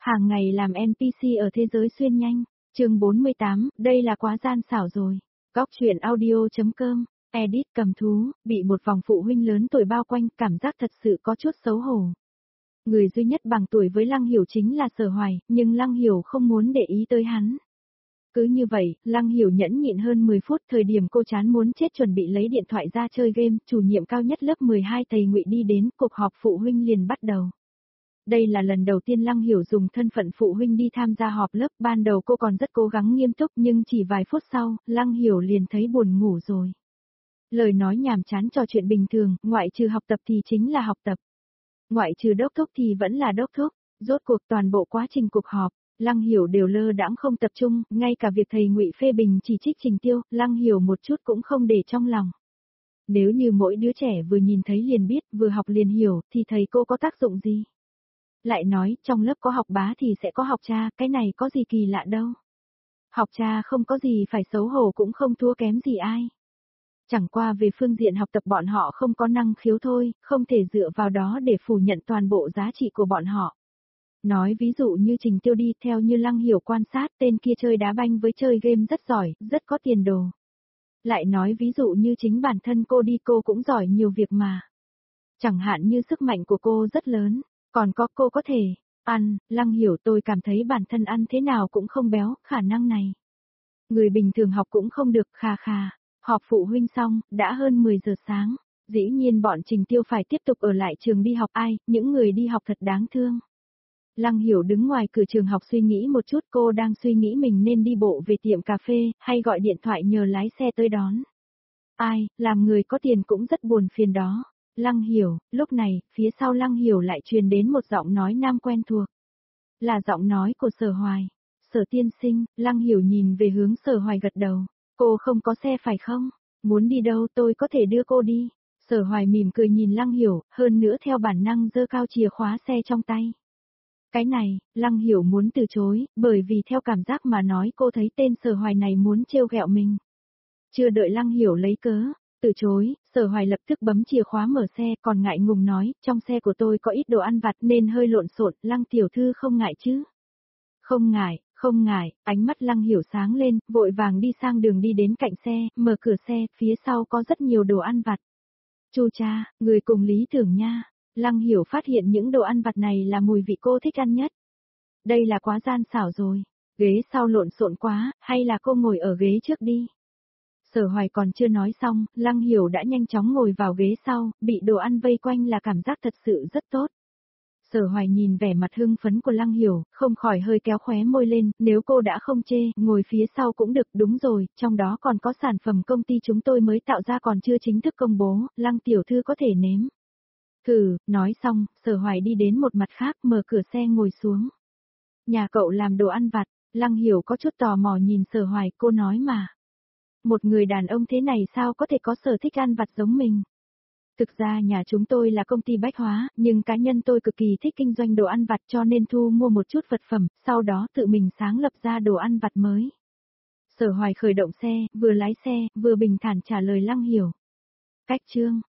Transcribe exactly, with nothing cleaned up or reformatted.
Hàng ngày làm en pê xê ở thế giới xuyên nhanh. Chương bốn mươi tám, đây là quá gian xảo rồi. Góc truyện audio.com, edit cầm thú, bị một vòng phụ huynh lớn tuổi bao quanh, cảm giác thật sự có chút xấu hổ. Người duy nhất bằng tuổi với Lăng Hiểu chính là Sở Hoài, nhưng Lăng Hiểu không muốn để ý tới hắn. Cứ như vậy, Lăng Hiểu nhẫn nhịn hơn mười phút, thời điểm cô chán muốn chết chuẩn bị lấy điện thoại ra chơi game, chủ nhiệm cao nhất lớp mười hai thầy Ngụy đi đến, cuộc họp phụ huynh liền bắt đầu. Đây là lần đầu tiên Lăng Hiểu dùng thân phận phụ huynh đi tham gia họp lớp, ban đầu cô còn rất cố gắng nghiêm túc nhưng chỉ vài phút sau, Lăng Hiểu liền thấy buồn ngủ rồi. Lời nói nhàm chán trò chuyện bình thường, ngoại trừ học tập thì chính là học tập. Ngoại trừ đốc thúc thì vẫn là đốc thúc, rốt cuộc toàn bộ quá trình cuộc họp, Lăng Hiểu đều lơ đãng không tập trung, ngay cả việc thầy Ngụy phê bình chỉ trích Trình Tiêu, Lăng Hiểu một chút cũng không để trong lòng. Nếu như mỗi đứa trẻ vừa nhìn thấy liền biết, vừa học liền hiểu, thì thầy cô có tác dụng gì? Lại nói, trong lớp có học bá thì sẽ có học cha, cái này có gì kỳ lạ đâu. Học cha không có gì phải xấu hổ cũng không thua kém gì ai. Chẳng qua về phương diện học tập bọn họ không có năng khiếu thôi, không thể dựa vào đó để phủ nhận toàn bộ giá trị của bọn họ. Nói ví dụ như Trình Tiêu đi, theo như Lăng Hiểu quan sát, tên kia chơi đá banh với chơi game rất giỏi, rất có tiền đồ. Lại nói ví dụ như chính bản thân cô đi, cô cũng giỏi nhiều việc mà. Chẳng hạn như sức mạnh của cô rất lớn, còn có cô có thể ăn. Lăng Hiểu, tôi cảm thấy bản thân ăn thế nào cũng không béo, khả năng này. Người bình thường học cũng không được, khà khà. Họp phụ huynh xong, đã hơn mười giờ sáng. Dĩ nhiên bọn Trình Tiêu phải tiếp tục ở lại trường đi học, ai, những người đi học thật đáng thương. Lăng Hiểu đứng ngoài cửa trường học suy nghĩ một chút, cô đang suy nghĩ mình nên đi bộ về tiệm cà phê, hay gọi điện thoại nhờ lái xe tới đón. Ai, làm người có tiền cũng rất buồn phiền đó. Lăng Hiểu, lúc này, phía sau Lăng Hiểu lại truyền đến một giọng nói nam quen thuộc. Là giọng nói của Sở Hoài. Sở tiên sinh, Lăng Hiểu nhìn về hướng Sở Hoài gật đầu. Cô không có xe phải không? Muốn đi đâu tôi có thể đưa cô đi. Sở Hoài mỉm cười nhìn Lăng Hiểu, hơn nữa theo bản năng giơ cao chìa khóa xe trong tay. Cái này, Lăng Hiểu muốn từ chối, bởi vì theo cảm giác mà nói cô thấy tên Sở Hoài này muốn trêu ghẹo mình. Chưa đợi Lăng Hiểu lấy cớ, từ chối, Sở Hoài lập tức bấm chìa khóa mở xe, còn ngại ngùng nói, trong xe của tôi có ít đồ ăn vặt nên hơi lộn xộn, Lăng tiểu thư không ngại chứ? Không ngại, không ngại, ánh mắt Lăng Hiểu sáng lên, vội vàng đi sang đường đi đến cạnh xe, mở cửa xe, phía sau có rất nhiều đồ ăn vặt. Chu cha, người cùng lý tưởng nha. Lăng Hiểu phát hiện những đồ ăn vặt này là mùi vị cô thích ăn nhất. Đây là quá gian xảo rồi. Ghế sau lộn xộn quá, hay là cô ngồi ở ghế trước đi. Sở Hoài còn chưa nói xong, Lăng Hiểu đã nhanh chóng ngồi vào ghế sau, bị đồ ăn vây quanh là cảm giác thật sự rất tốt. Sở Hoài nhìn vẻ mặt hưng phấn của Lăng Hiểu, không khỏi hơi kéo khóe môi lên, nếu cô đã không chê, ngồi phía sau cũng được, đúng rồi, trong đó còn có sản phẩm công ty chúng tôi mới tạo ra còn chưa chính thức công bố, Lăng tiểu thư có thể nếm. Thử, nói xong, Sở Hoài đi đến một mặt khác, mở cửa xe ngồi xuống. Nhà cậu làm đồ ăn vặt, Lăng Hiểu có chút tò mò nhìn Sở Hoài, cô nói mà. Một người đàn ông thế này sao có thể có sở thích ăn vặt giống mình? Thực ra nhà chúng tôi là công ty bách hóa, nhưng cá nhân tôi cực kỳ thích kinh doanh đồ ăn vặt cho nên thu mua một chút vật phẩm, sau đó tự mình sáng lập ra đồ ăn vặt mới. Sở Hoài khởi động xe, vừa lái xe, vừa bình thản trả lời Lăng Hiểu. Cách chương.